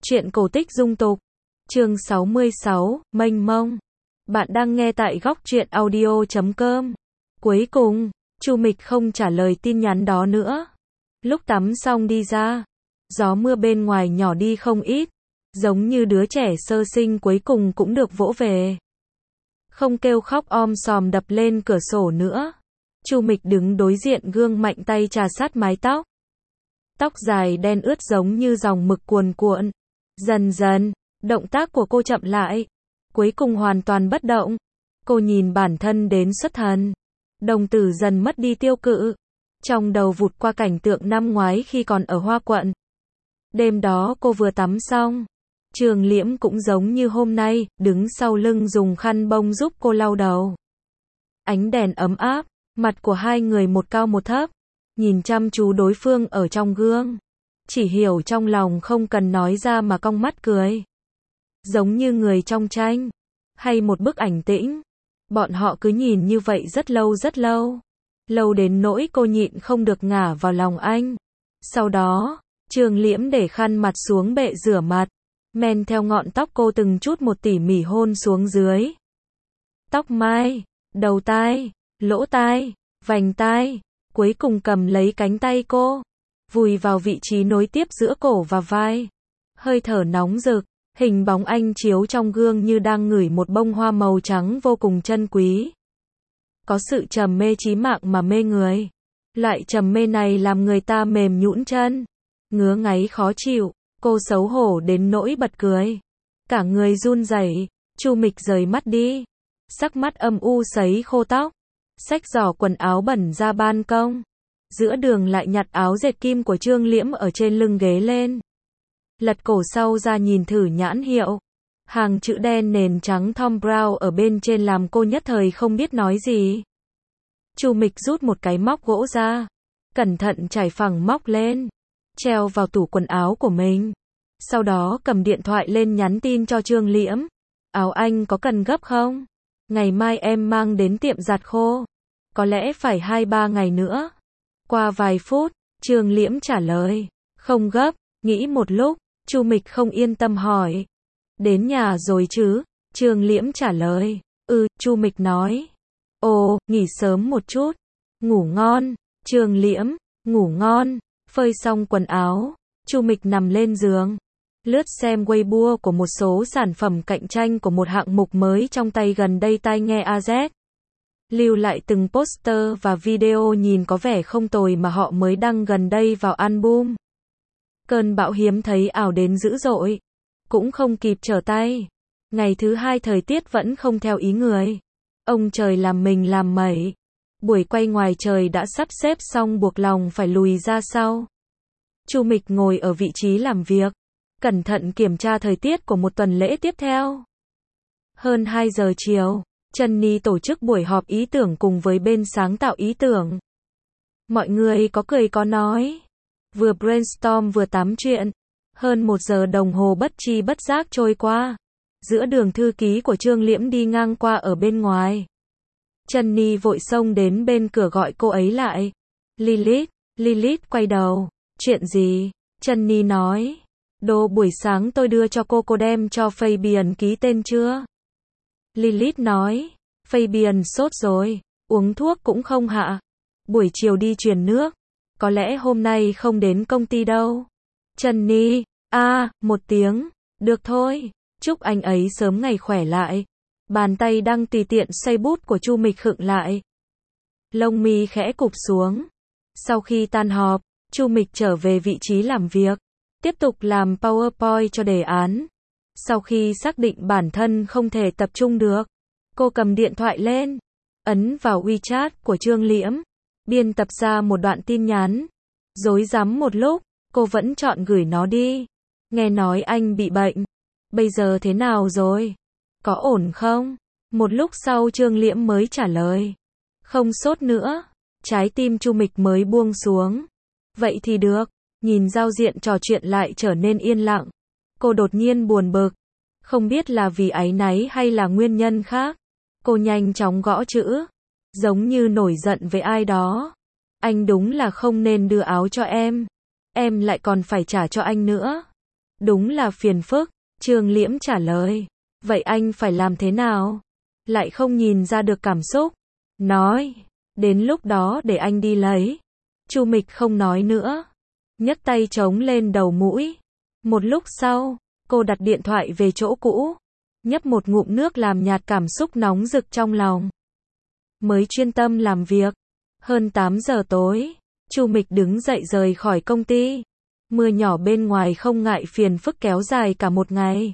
Truyện cổ tích dung tục. Chương 66, mênh mông. Bạn đang nghe tại góc truyện audio.com. Cuối cùng, Chu Mịch không trả lời tin nhắn đó nữa. Lúc tắm xong đi ra, gió mưa bên ngoài nhỏ đi không ít, giống như đứa trẻ sơ sinh cuối cùng cũng được vỗ về. Không kêu khóc om sòm đập lên cửa sổ nữa. Chu Mịch đứng đối diện gương mạnh tay trà sát mái tóc. Tóc dài đen ướt giống như dòng mực cuồn cuộn. Dần dần, động tác của cô chậm lại. Cuối cùng hoàn toàn bất động. Cô nhìn bản thân đến xuất thần. Đồng tử dần mất đi tiêu cự. Trong đầu vụt qua cảnh tượng năm ngoái khi còn ở Hoa Quận. Đêm đó cô vừa tắm xong. Trường Liễm cũng giống như hôm nay, đứng sau lưng dùng khăn bông giúp cô lau đầu. Ánh đèn ấm áp, mặt của hai người một cao một thấp. Nhìn chăm chú đối phương ở trong gương. Chỉ hiểu trong lòng không cần nói ra mà cong mắt cười. Giống như người trong tranh. Hay một bức ảnh tĩnh. Bọn họ cứ nhìn như vậy rất lâu rất lâu. Lâu đến nỗi cô nhịn không được ngả vào lòng anh. Sau đó, Trường Liễm để khăn mặt xuống bệ rửa mặt. Men theo ngọn tóc cô từng chút một tỉ mỉ hôn xuống dưới. Tóc mai, đầu tai, lỗ tai, vành tai. Cuối cùng cầm lấy cánh tay cô. Vùi vào vị trí nối tiếp giữa cổ và vai. Hơi thở nóng rực. Hình bóng anh chiếu trong gương như đang ngửi một bông hoa màu trắng vô cùng chân quý. Có sự trầm mê chí mạng mà mê người. Loại trầm mê này làm người ta mềm nhũn chân. Ngứa ngáy khó chịu. Cô xấu hổ đến nỗi bật cười. Cả người run rẩy. Chu Mịch rời mắt đi. Sắc mắt âm u sấy khô tóc. Xách giỏ quần áo bẩn ra ban công. Giữa đường lại nhặt áo dệt kim của Trương Liễm ở trên lưng ghế lên. Lật cổ sau ra nhìn thử nhãn hiệu. Hàng chữ đen nền trắng Thom Browne ở bên trên làm cô nhất thời không biết nói gì. Chu Mịch rút một cái móc gỗ ra. Cẩn thận trải phẳng móc lên. Treo vào tủ quần áo của mình. Sau đó cầm điện thoại lên nhắn tin cho Trương Liễm. Áo anh có cần gấp không? Ngày mai em mang đến tiệm giặt khô. Có lẽ phải 2-3 ngày nữa. Qua vài phút, Trương Liễm trả lời. Không gấp, nghĩ một lúc, Chu Mịch không yên tâm hỏi. Đến nhà rồi chứ? Trương Liễm trả lời. Chu Mịch nói. Ồ, nghỉ sớm một chút. Ngủ ngon. Trương Liễm, ngủ ngon. Phơi xong quần áo, Chu Mịch nằm lên giường. Lướt xem Weibo của một số sản phẩm cạnh tranh của một hạng mục mới trong tay gần đây tai nghe AZ. Lưu lại từng poster và video nhìn có vẻ không tồi mà họ mới đăng gần đây vào album. Cơn bão hiếm thấy ảo đến dữ dội. Cũng không kịp trở tay. Ngày thứ hai thời tiết vẫn không theo ý người. Ông trời làm mình làm mẩy. Buổi quay ngoài trời đã sắp xếp xong buộc lòng phải lùi ra sau. Chu Mịch ngồi ở vị trí làm việc. Cẩn thận kiểm tra thời tiết của một tuần lễ tiếp theo. Hơn 2 giờ chiều, Trần tổ chức buổi họp ý tưởng cùng với bên sáng tạo ý tưởng. Mọi người có cười có nói. Vừa brainstorm vừa tám chuyện. Hơn 1 giờ đồng hồ bất chi bất giác trôi qua. Giữa đường thư ký của Trương Liễm đi ngang qua ở bên ngoài. Trần vội xông đến bên cửa gọi cô ấy lại. Lilith quay đầu. Chuyện gì? Trần nói. Đồ buổi sáng tôi đưa cho cô đem cho Fabian ký tên chưa? Lilith nói. Fabian sốt rồi. Uống thuốc cũng không hạ. Buổi chiều đi truyền nước. Có lẽ hôm nay không đến công ty đâu. Trần một tiếng. Được thôi. Chúc anh ấy sớm ngày khỏe lại. Bàn tay đang tùy tiện xoay bút của Chu Mịch khựng lại. Lông mi khẽ cụp xuống. Sau khi tan họp, Chu Mịch trở về vị trí làm việc. Tiếp tục làm PowerPoint cho đề án. Sau khi xác định bản thân không thể tập trung được, cô cầm điện thoại lên. Ấn vào WeChat của Trương Liễm. Biên tập ra một đoạn tin nhắn. Rối rắm một lúc, cô vẫn chọn gửi nó đi. Nghe nói anh bị bệnh. Bây giờ thế nào rồi? Có ổn không? Một lúc sau Trương Liễm mới trả lời. Không sốt nữa. Trái tim Chu Mịch mới buông xuống. Vậy thì được. Nhìn giao diện trò chuyện lại trở nên yên lặng. Cô đột nhiên buồn bực. Không biết là vì áy náy hay là nguyên nhân khác. Cô nhanh chóng gõ chữ. Giống như nổi giận với ai đó. Anh đúng là không nên đưa áo cho em. Em lại còn phải trả cho anh nữa. Đúng là phiền phức, Trương Liễm trả lời. Vậy anh phải làm thế nào? Lại không nhìn ra được cảm xúc. Nói, đến lúc đó để anh đi lấy. Chu Mịch không nói nữa, nhấc tay chống lên đầu mũi. Một lúc sau, cô đặt điện thoại về chỗ cũ, nhấp một ngụm nước làm nhạt cảm xúc nóng rực trong lòng. Mới chuyên tâm làm việc. Hơn 8 giờ tối, Chu Mịch đứng dậy rời khỏi công ty. Mưa nhỏ bên ngoài không ngại phiền phức kéo dài cả một ngày.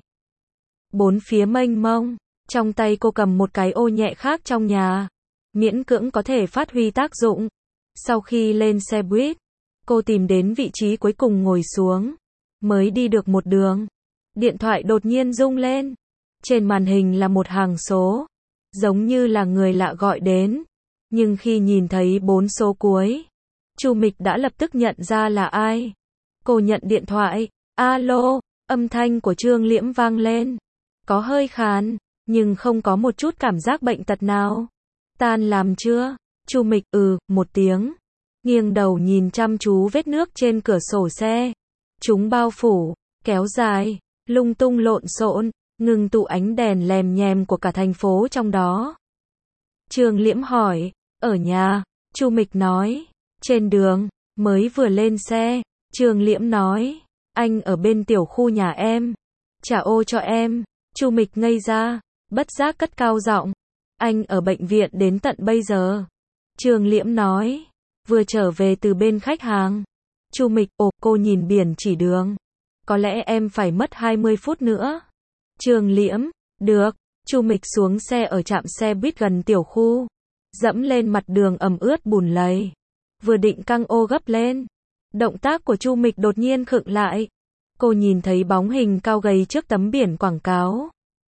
Bốn phía mênh mông, trong tay cô cầm một cái ô nhẹ khác trong nhà, miễn cưỡng có thể phát huy tác dụng. Sau khi lên xe buýt, cô tìm đến vị trí cuối cùng ngồi xuống. Mới đi được một đường, điện thoại đột nhiên rung lên. Trên màn hình là một hàng số, giống như là người lạ gọi đến. Nhưng khi nhìn thấy 4 số cuối, Chu Mịch đã lập tức nhận ra là ai. Cô nhận điện thoại, alo, âm thanh của Trương Liễm vang lên. Có hơi khàn, nhưng không có một chút cảm giác bệnh tật nào. Tan làm chưa? Chu Mịch một tiếng. Nghiêng đầu nhìn chăm chú vết nước trên cửa sổ xe. Chúng bao phủ, kéo dài, lung tung lộn xộn, ngừng tụ ánh đèn lèm nhèm của cả thành phố trong đó. Trương Liễm hỏi, ở nhà? Chu Mịch nói, trên đường, mới vừa lên xe. Trương Liễm nói, anh ở bên tiểu khu nhà em. Trả ô cho em. Chu Mịch ngây ra, bất giác cất cao giọng, anh ở bệnh viện đến tận bây giờ. Trương Liễm nói, vừa trở về từ bên khách hàng. Chu Mịch, cô nhìn biển chỉ đường. Có lẽ em phải mất 20 phút nữa. Trương Liễm, được. Chu Mịch xuống xe ở trạm xe buýt gần tiểu khu, dẫm lên mặt đường ẩm ướt bùn lầy. Vừa định căng ô gấp lên, động tác của Chu Mịch đột nhiên khựng lại. Cô nhìn thấy bóng hình cao gầy trước tấm biển quảng cáo.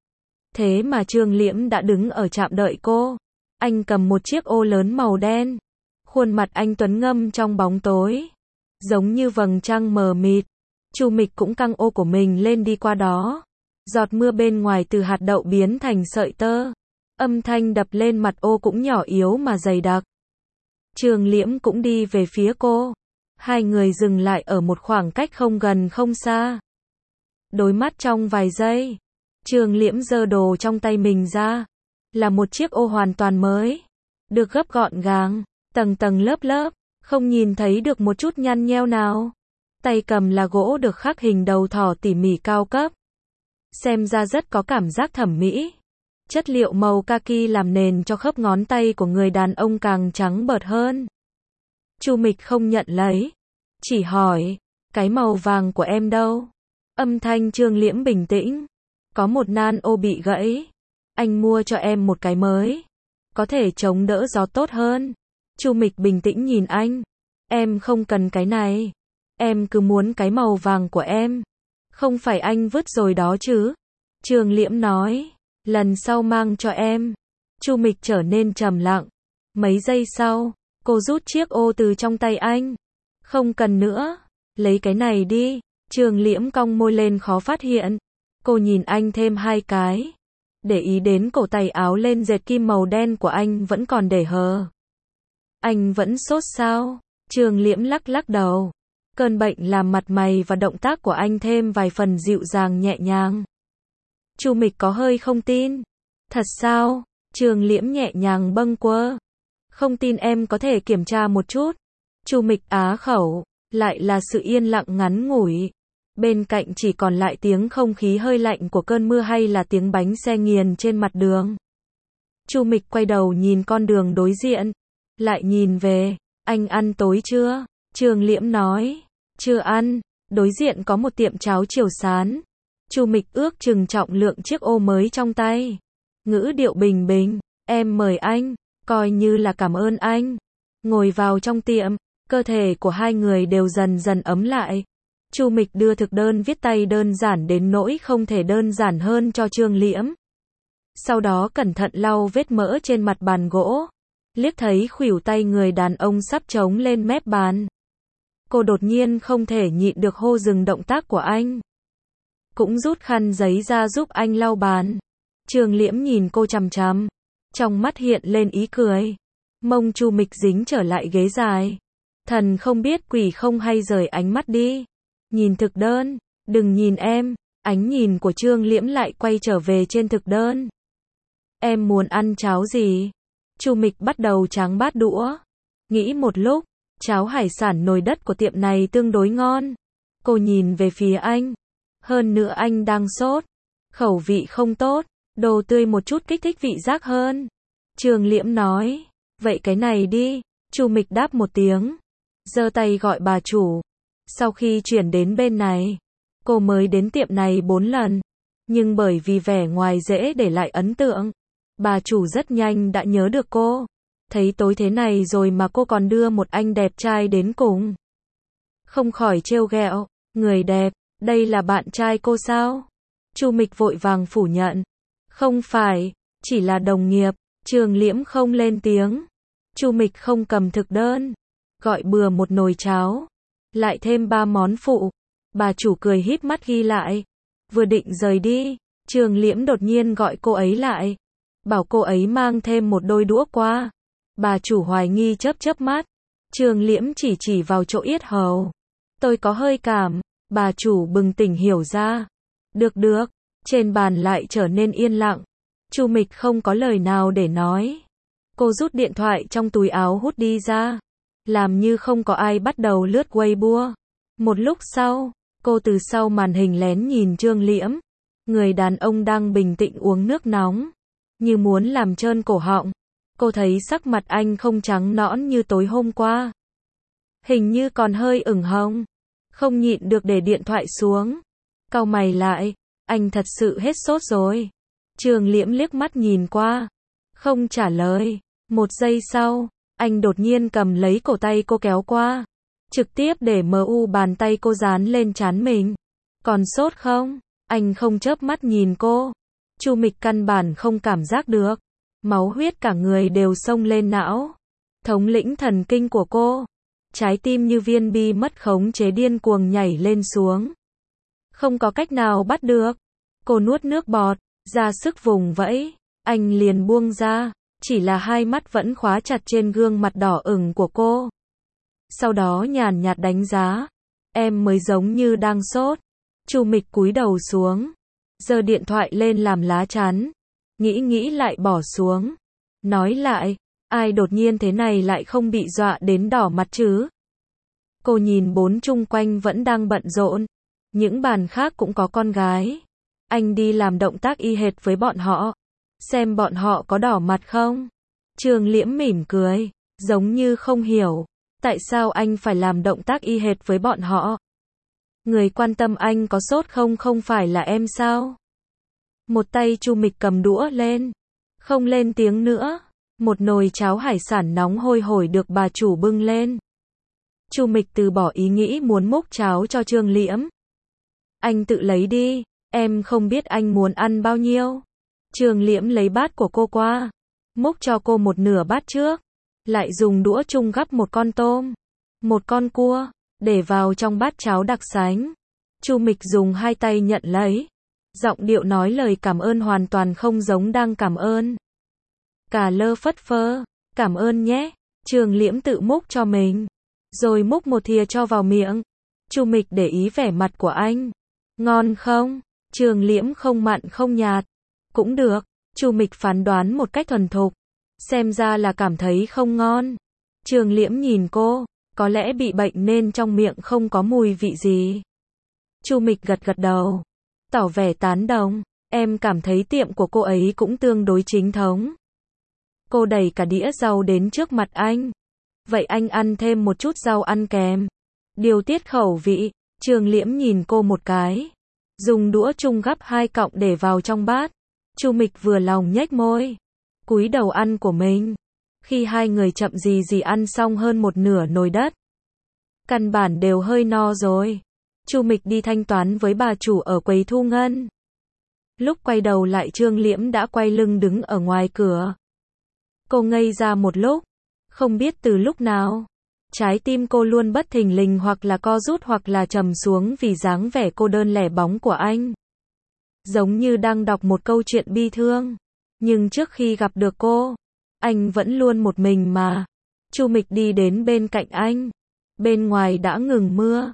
Thế mà Trương Liễm đã đứng ở trạm đợi cô. Anh cầm một chiếc ô lớn màu đen. Khuôn mặt anh tuấn ngâm trong bóng tối, giống như vầng trăng mờ mịt. Chu Mịch cũng căng ô của mình lên đi qua đó. Giọt mưa bên ngoài từ hạt đậu biến thành sợi tơ. Âm thanh đập lên mặt ô cũng nhỏ yếu mà dày đặc. Trương Liễm cũng đi về phía cô. Hai người dừng lại ở một khoảng cách không gần không xa. Đối mắt trong vài giây. Trương Liễm giơ đồ trong tay mình ra. Là một chiếc ô hoàn toàn mới. Được gấp gọn gàng, tầng tầng lớp lớp, không nhìn thấy được một chút nhăn nheo nào. Tay cầm là gỗ được khắc hình đầu thỏ tỉ mỉ cao cấp. Xem ra rất có cảm giác thẩm mỹ. Chất liệu màu kaki làm nền cho khớp ngón tay của người đàn ông càng trắng bợt hơn. Chu Mịch không nhận lấy, chỉ hỏi, cái màu vàng của em đâu? Âm thanh Trương Liễm bình tĩnh, có một nan ô bị gãy, anh mua cho em một cái mới, có thể chống đỡ gió tốt hơn. Chu Mịch bình tĩnh nhìn anh, em không cần cái này, em cứ muốn cái màu vàng của em, không phải anh vứt rồi đó chứ? Trương Liễm nói, lần sau mang cho em. Chu Mịch trở nên trầm lặng, mấy giây sau, cô rút chiếc ô từ trong tay anh. Không cần nữa, lấy cái này đi. Trương Liễm cong môi lên khó phát hiện. Cô nhìn anh thêm hai cái. Để ý đến cổ tay áo lên dệt kim màu đen của anh vẫn còn để hờ. Anh vẫn sốt sao? Trương Liễm lắc lắc đầu. Cơn bệnh làm mặt mày và động tác của anh thêm vài phần dịu dàng nhẹ nhàng. Chu Mịch có hơi không tin. Thật sao? Trương Liễm nhẹ nhàng bâng quơ. Không tin em có thể kiểm tra một chút. Chu Mịch á khẩu, lại là sự yên lặng ngắn ngủi. Bên cạnh chỉ còn lại tiếng không khí hơi lạnh của cơn mưa hay là tiếng bánh xe nghiền trên mặt đường. Chu Mịch quay đầu nhìn con đường đối diện, lại nhìn về, anh ăn tối chưa? Trương Liễm nói, chưa ăn. Đối diện có một tiệm cháo chiều sán. Chu Mịch ước chừng trọng lượng chiếc ô mới trong tay. Ngữ điệu bình bình, em mời anh, coi như là cảm ơn anh. Ngồi vào trong tiệm, cơ thể của hai người đều dần dần ấm lại. Chu Mịch đưa thực đơn viết tay đơn giản đến nỗi không thể đơn giản hơn cho Trương Liễm. Sau đó cẩn thận lau vết mỡ trên mặt bàn gỗ. Liếc thấy khuỷu tay người đàn ông sắp chống lên mép bàn. Cô đột nhiên không thể nhịn được hô dừng động tác của anh. Cũng rút khăn giấy ra giúp anh lau bàn. Trương Liễm nhìn cô chằm chằm, trong mắt hiện lên ý cười. Mông Chu Mịch dính trở lại ghế dài. Thần không biết quỷ không hay rời ánh mắt đi. Nhìn thực đơn, Đừng nhìn em, ánh nhìn của Trương Liễm lại quay trở về trên thực đơn. Em muốn ăn cháo gì? Chu Mịch bắt đầu tráng bát đũa. Nghĩ một lúc, cháo hải sản nồi đất của tiệm này tương đối ngon. Cô nhìn về phía anh. Hơn nữa anh đang sốt. Khẩu vị không tốt. Đồ tươi một chút kích thích vị giác hơn. Trương Liễm nói. Vậy cái này đi. Chu Mịch đáp một tiếng. Giơ tay gọi bà chủ. Sau khi chuyển đến bên này, cô mới đến tiệm này 4 lần. Nhưng bởi vì vẻ ngoài dễ để lại ấn tượng, bà chủ rất nhanh đã nhớ được cô. Thấy tối thế này rồi mà cô còn đưa một anh đẹp trai đến cùng. Không khỏi trêu ghẹo. Người đẹp, đây là bạn trai cô sao? Chu Mịch vội vàng phủ nhận. Không phải, chỉ là đồng nghiệp. Trương Liễm không lên tiếng. Chu Mịch không cầm thực đơn. Gọi bừa một nồi cháo. Lại thêm 3 món phụ. Bà chủ cười híp mắt ghi lại. Vừa định rời đi, Trương Liễm đột nhiên gọi cô ấy lại. Bảo cô ấy mang thêm một đôi đũa qua. Bà chủ hoài nghi chớp chớp mắt. Trương Liễm chỉ vào chỗ yết hầu. Tôi có hơi cảm. Bà chủ bừng tỉnh hiểu ra. Được. Trên bàn lại trở nên yên lặng. Chu Mịch không có lời nào để nói. Cô rút điện thoại trong túi áo hút đi ra. Làm như không có ai bắt đầu lướt Weibo. Một lúc sau, cô từ sau màn hình lén nhìn Trương Liễm. Người đàn ông đang bình tĩnh uống nước nóng. Như muốn làm trơn cổ họng. Cô thấy sắc mặt anh không trắng nõn như tối hôm qua. Hình như còn hơi ửng hồng. Không nhịn được để điện thoại xuống. Cau mày lại. Anh thật sự hết sốt rồi. Trương Liễm liếc mắt nhìn qua. Không trả lời. Một giây sau, anh đột nhiên cầm lấy cổ tay cô kéo qua. Trực tiếp để bàn tay cô dán lên trán mình. Còn sốt không? Anh không chớp mắt nhìn cô. Chu Mịch căn bản không cảm giác được. Máu huyết cả người đều xông lên não. Thống lĩnh thần kinh của cô. Trái tim như viên bi mất khống chế điên cuồng nhảy lên xuống. Không có cách nào bắt được. Cô nuốt nước bọt, ra sức vùng vẫy. Anh liền buông ra. Chỉ là hai mắt vẫn khóa chặt trên gương mặt đỏ ửng của cô. Sau đó nhàn nhạt đánh giá. Em mới giống như đang sốt. Chu Mịch cúi đầu xuống. Giơ điện thoại lên làm lá chắn. Nghĩ lại bỏ xuống. Nói lại. Ai đột nhiên thế này lại không bị dọa đến đỏ mặt chứ? Cô nhìn bốn chung quanh vẫn đang bận rộn. Những bàn khác cũng có con gái. Anh đi làm động tác y hệt với bọn họ. Xem bọn họ có đỏ mặt không? Trương Liễm mỉm cười. Giống như không hiểu. Tại sao anh phải làm động tác y hệt với bọn họ? Người quan tâm anh có sốt không phải là em sao? Một tay Chu Mịch cầm đũa lên. Không lên tiếng nữa. Một nồi cháo hải sản nóng hôi hổi được bà chủ bưng lên. Chu Mịch từ bỏ ý nghĩ muốn múc cháo cho Trương Liễm. Anh tự lấy đi. Em không biết anh muốn ăn bao nhiêu. Trương Liễm lấy bát của cô qua. Múc cho cô một nửa bát trước. Lại dùng đũa chung gắp một con tôm. Một con cua. Để vào trong bát cháo đặc sánh. Chu Mịch dùng hai tay nhận lấy. Giọng điệu nói lời cảm ơn hoàn toàn không giống đang cảm ơn. Cà lơ phất phơ. Cảm ơn nhé. Trương Liễm tự múc cho mình. Rồi múc một thìa cho vào miệng. Chu Mịch để ý vẻ mặt của anh. Ngon không? Trương Liễm không mặn không nhạt. Cũng được. Chu Mịch phán đoán một cách thuần thục. Xem ra là cảm thấy không ngon. Trương Liễm nhìn cô. Có lẽ bị bệnh nên trong miệng không có mùi vị gì. Chu Mịch gật đầu. Tỏ vẻ tán đồng. Em cảm thấy tiệm của cô ấy cũng tương đối chính thống. Cô đẩy cả đĩa rau đến trước mặt anh. Vậy anh ăn thêm một chút rau ăn kèm. Điều tiết khẩu vị. Trương Liễm nhìn cô một cái. Dùng đũa chung gắp 2 cọng để vào trong bát. Chu Mịch vừa lòng nhếch môi. Cúi đầu ăn của mình. Khi hai người chậm gì ăn xong hơn một nửa nồi đất. Căn bản đều hơi no rồi. Chu Mịch đi thanh toán với bà chủ ở quầy thu ngân. Lúc quay đầu lại Trương Liễm đã quay lưng đứng ở ngoài cửa. Cô ngây ra một lúc. Không biết từ lúc nào. Trái tim cô luôn bất thình lình hoặc là co rút hoặc là trầm xuống vì dáng vẻ cô đơn lẻ bóng của anh. Giống như đang đọc một câu chuyện bi thương. Nhưng trước khi gặp được cô, anh vẫn luôn một mình mà. Chu Mịch đi đến bên cạnh anh. Bên ngoài đã ngừng mưa.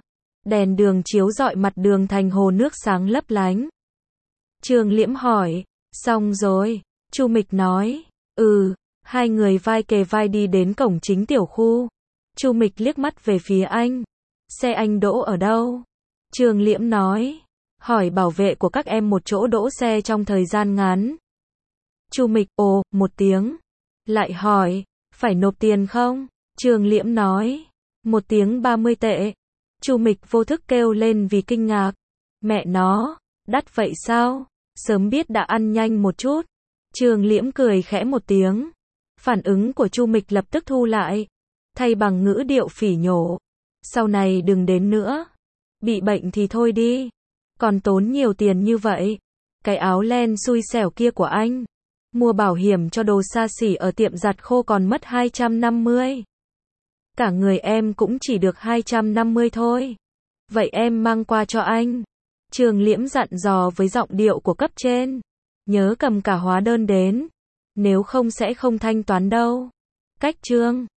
Đèn đường chiếu rọi mặt đường thành hồ nước sáng lấp lánh. Trường Liễm hỏi, xong rồi. Chu Mịch nói, hai người vai kề vai đi đến cổng chính tiểu khu. Chu Mịch liếc mắt về phía anh. Xe anh đỗ ở đâu? Trường Liễm nói, hỏi bảo vệ của các em một chỗ đỗ xe trong thời gian ngắn. Chu Mịch, một tiếng. Lại hỏi, phải nộp tiền không? Trường Liễm nói, 1 tiếng 30 tệ. Chu Mịch vô thức kêu lên vì kinh ngạc. Mẹ nó, đắt vậy sao? Sớm biết đã ăn nhanh một chút. Trường Liễm cười khẽ một tiếng. Phản ứng của Chu Mịch lập tức thu lại, thay bằng ngữ điệu phỉ nhổ. Sau này đừng đến nữa. Bị bệnh thì thôi đi. Còn tốn nhiều tiền như vậy. Cái áo len xui xẻo kia của anh. Mua bảo hiểm cho đồ xa xỉ ở tiệm giặt khô còn mất 250. Cả người em cũng chỉ được 250 thôi. Vậy em mang qua cho anh. Trường Liễm dặn dò với giọng điệu của cấp trên. Nhớ cầm cả hóa đơn đến. Nếu không sẽ không thanh toán đâu. Cách chương